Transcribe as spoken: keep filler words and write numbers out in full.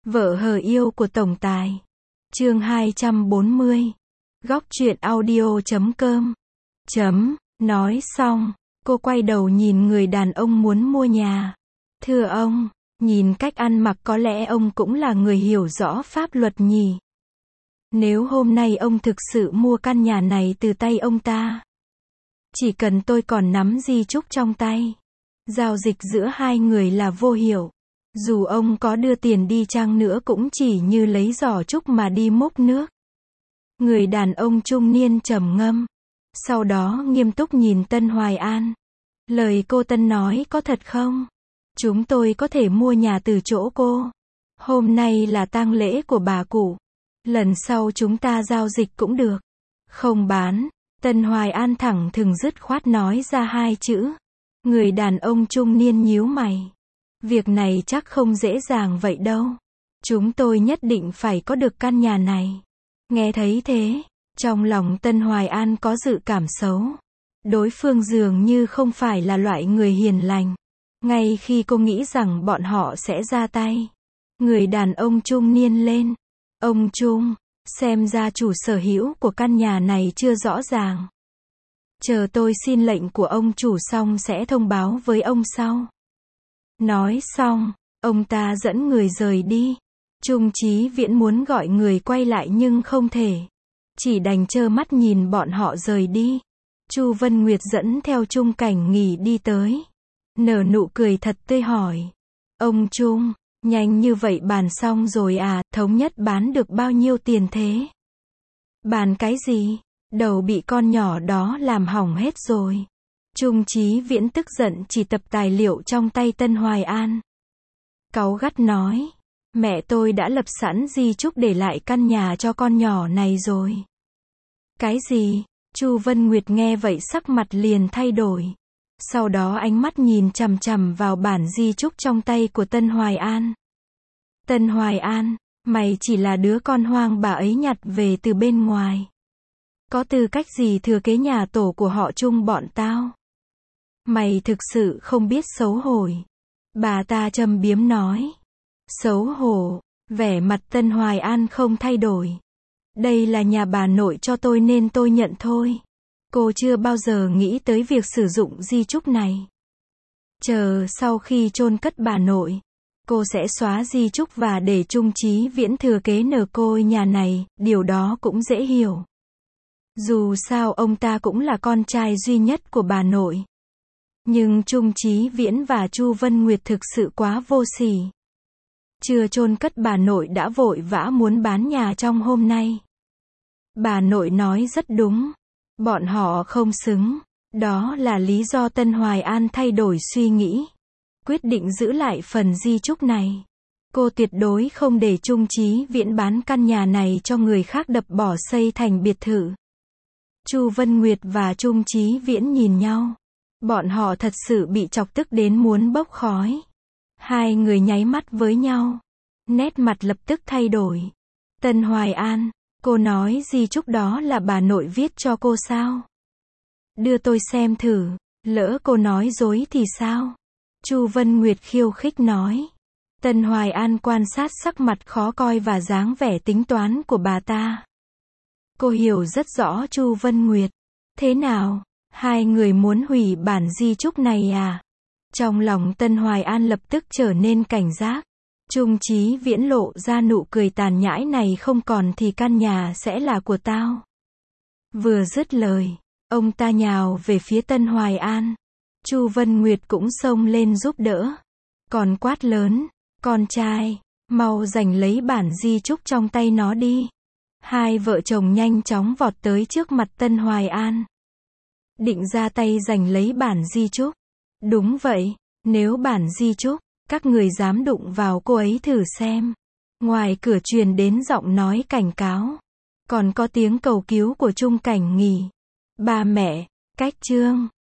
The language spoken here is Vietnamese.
Vợ hờ yêu của tổng tài. Chương hai trăm bốn mươi. Góc truyện audio chấm com. Chấm, nói xong, cô quay đầu nhìn người đàn ông muốn mua nhà. Thưa ông, nhìn cách ăn mặc có lẽ ông cũng là người hiểu rõ pháp luật nhỉ. Nếu hôm nay ông thực sự mua căn nhà này từ tay ông ta, chỉ cần tôi còn nắm di chúc trong tay, giao dịch giữa hai người là vô hiệu. Dù ông có đưa tiền đi chăng nữa cũng chỉ như lấy giỏ trúc mà đi múc nước. Người đàn ông trung niên trầm ngâm, sau đó nghiêm túc nhìn Tân Hoài An. Lời cô Tân nói có thật không? Chúng tôi có thể mua nhà từ chỗ cô. Hôm nay là tang lễ của bà cụ. Lần sau chúng ta giao dịch cũng được. Không bán. Tân Hoài An thẳng thừng dứt khoát nói ra hai chữ. Người đàn ông trung niên nhíu mày. Việc này chắc không dễ dàng vậy đâu. Chúng tôi nhất định phải có được căn nhà này. Nghe thấy thế, trong lòng Tân Hoài An có dự cảm xấu. Đối phương dường như không phải là loại người hiền lành. Ngay khi cô nghĩ rằng bọn họ sẽ ra tay, người đàn ông trung niên lên. Ông Trung, xem ra chủ sở hữu của căn nhà này chưa rõ ràng. Chờ tôi xin lệnh của ông chủ xong sẽ thông báo với ông sau. Nói xong, ông ta dẫn người rời đi. Trung Chí Viễn muốn gọi người quay lại nhưng không thể. Chỉ đành trơ mắt nhìn bọn họ rời đi. Chu Vân Nguyệt dẫn theo Trung Cảnh Nghỉ đi tới. Nở nụ cười thật tươi hỏi. Ông Trung, nhanh như vậy bàn xong rồi à, thống nhất bán được bao nhiêu tiền thế? Bàn cái gì? Đầu bị con nhỏ đó làm hỏng hết rồi. Trung Chí Viễn tức giận chỉ tập tài liệu trong tay Tân Hoài An. Cáu gắt nói. Mẹ tôi đã lập sẵn di chúc để lại căn nhà cho con nhỏ này rồi. Cái gì? Chu Vân Nguyệt nghe vậy sắc mặt liền thay đổi. Sau đó ánh mắt nhìn chằm chằm vào bản di chúc trong tay của Tân Hoài An. Tân Hoài An, mày chỉ là đứa con hoang bà ấy nhặt về từ bên ngoài. Có tư cách gì thừa kế nhà tổ của họ Trung bọn tao? Mày thực sự không biết xấu hổ. Bà ta châm biếm nói. Xấu hổ, vẻ mặt Tân Hoài An không thay đổi. Đây là nhà bà nội cho tôi nên tôi nhận thôi. Cô chưa bao giờ nghĩ tới việc sử dụng di chúc này. Chờ sau khi chôn cất bà nội, cô sẽ xóa di chúc và để Trung Chí Viễn thừa kế nở côi nhà này, điều đó cũng dễ hiểu. Dù sao ông ta cũng là con trai duy nhất của bà nội. Nhưng Trung Chí Viễn và Chu Vân Nguyệt thực sự quá vô sỉ. Chưa chôn cất bà nội đã vội vã muốn bán nhà trong hôm nay. Bà nội nói rất đúng. Bọn họ không xứng. Đó là lý do Tân Hoài An thay đổi suy nghĩ. Quyết định giữ lại phần di chúc này. Cô tuyệt đối không để Trung Chí Viễn bán căn nhà này cho người khác đập bỏ xây thành biệt thự. Chu Vân Nguyệt và Trung Chí Viễn nhìn nhau. Bọn họ thật sự bị chọc tức đến muốn bốc khói. Hai người nháy mắt với nhau. Nét mặt lập tức thay đổi. Tân Hoài An, cô nói di chúc đó là bà nội viết cho cô sao? Đưa tôi xem thử, lỡ cô nói dối thì sao? Chu Vân Nguyệt khiêu khích nói. Tân Hoài An quan sát sắc mặt khó coi và dáng vẻ tính toán của bà ta. Cô hiểu rất rõ Chu Vân Nguyệt. Thế nào? Hai người muốn hủy bản di chúc này à? Trong lòng Tân Hoài An lập tức trở nên cảnh giác. Trung Chí Viễn lộ ra nụ cười tàn nhãi này, không còn thì căn nhà sẽ là của tao. Vừa dứt lời, ông ta nhào về phía Tân Hoài An. Chu Vân Nguyệt cũng xông lên giúp đỡ. Còn quát lớn, con trai, mau giành lấy bản di chúc trong tay nó đi. Hai vợ chồng nhanh chóng vọt tới trước mặt Tân Hoài An. Định ra tay giành lấy bản di chúc. Đúng vậy, nếu bản di chúc, các người dám đụng vào cô ấy thử xem. Ngoài cửa truyền đến giọng nói cảnh cáo. Còn có tiếng cầu cứu của Trung Cảnh Nghỉ. Ba mẹ, cách chương.